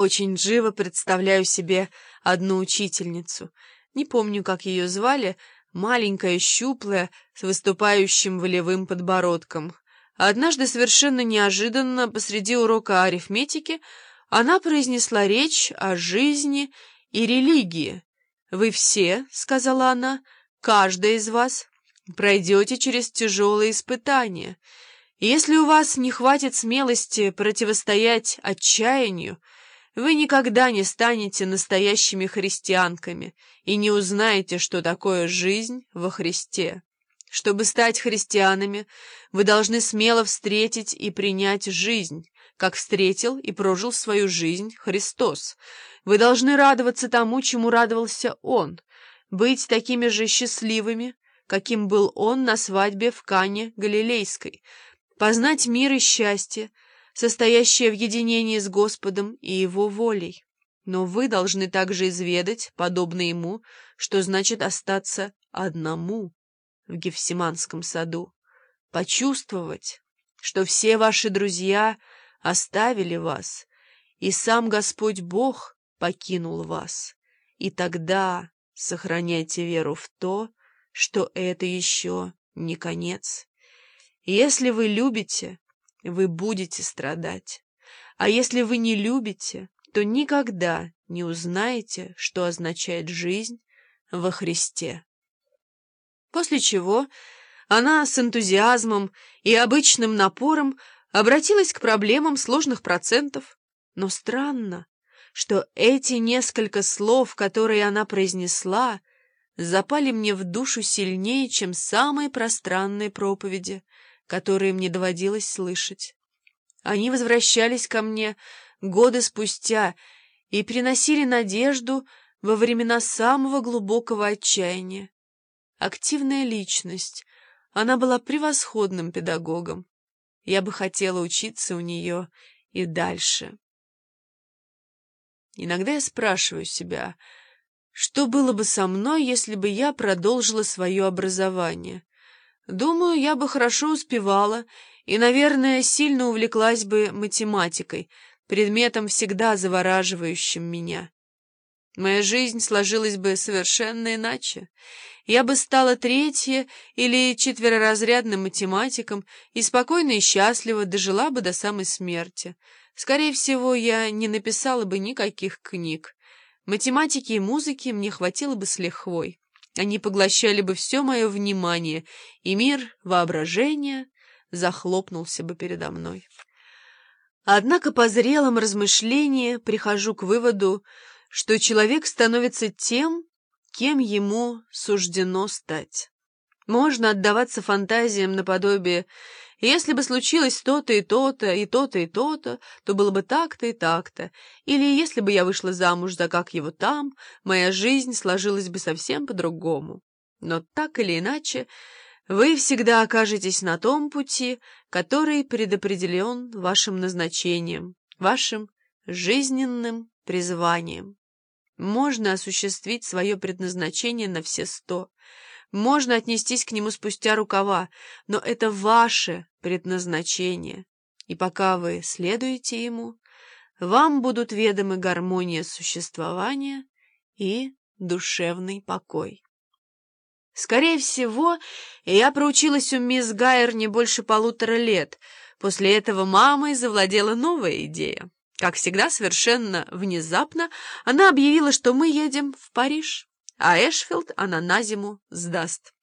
Очень живо представляю себе одну учительницу. Не помню, как ее звали, маленькая, щуплая, с выступающим волевым подбородком. Однажды совершенно неожиданно посреди урока арифметики она произнесла речь о жизни и религии. «Вы все, — сказала она, — каждая из вас пройдете через тяжелые испытания. И если у вас не хватит смелости противостоять отчаянию, вы никогда не станете настоящими христианками и не узнаете, что такое жизнь во Христе. Чтобы стать христианами, вы должны смело встретить и принять жизнь, как встретил и прожил свою жизнь Христос. Вы должны радоваться тому, чему радовался Он, быть такими же счастливыми, каким был Он на свадьбе в Кане Галилейской, познать мир и счастье, состоящее в единении с Господом и Его волей. Но вы должны также изведать, подобно Ему, что значит остаться одному в Гефсиманском саду, почувствовать, что все ваши друзья оставили вас, и сам Господь Бог покинул вас, и тогда сохраняйте веру в то, что это еще не конец. Если вы любите, вы будете страдать, а если вы не любите, то никогда не узнаете, что означает жизнь во Христе». После чего она с энтузиазмом и обычным напором обратилась к проблемам сложных процентов. Но странно, что эти несколько слов, которые она произнесла, запали мне в душу сильнее, чем самые пространные проповеди, которые мне доводилось слышать. Они возвращались ко мне годы спустя и приносили надежду во времена самого глубокого отчаяния. Активная личность, она была превосходным педагогом. Я бы хотела учиться у нее и дальше. Иногда я спрашиваю себя, что было бы со мной, если бы я продолжила свое образование. Думаю, я бы хорошо успевала и, наверное, сильно увлеклась бы математикой, предметом, всегда завораживающим меня. Моя жизнь сложилась бы совершенно иначе. Я бы стала третье- или четвероразрядным математиком и спокойно и счастливо дожила бы до самой смерти. Скорее всего, я не написала бы никаких книг. Математики и музыки мне хватило бы с лихвой. Они поглощали бы все мое внимание, и мир воображения захлопнулся бы передо мной. Однако по зрелом размышлении прихожу к выводу, что человек становится тем, кем ему суждено стать. Можно отдаваться фантазиям наподобие «если бы случилось то-то и то-то, и то-то и то-то, то было бы так-то и так-то», или «если бы я вышла замуж за как его там, моя жизнь сложилась бы совсем по-другому». Но так или иначе, вы всегда окажетесь на том пути, который предопределен вашим назначением, вашим жизненным призванием. Можно осуществить свое предназначение на все 100. Можно отнестись к нему спустя рукава, но это ваше предназначение, и пока вы следуете ему, вам будут ведомы гармония существования и душевный покой. Скорее всего, я проучилась у мисс Гайер не больше 1,5 лет. После этого мамой завладела новая идея. Как всегда, совершенно внезапно она объявила, что мы едем в Париж, а Эшфилд она на зиму сдаст.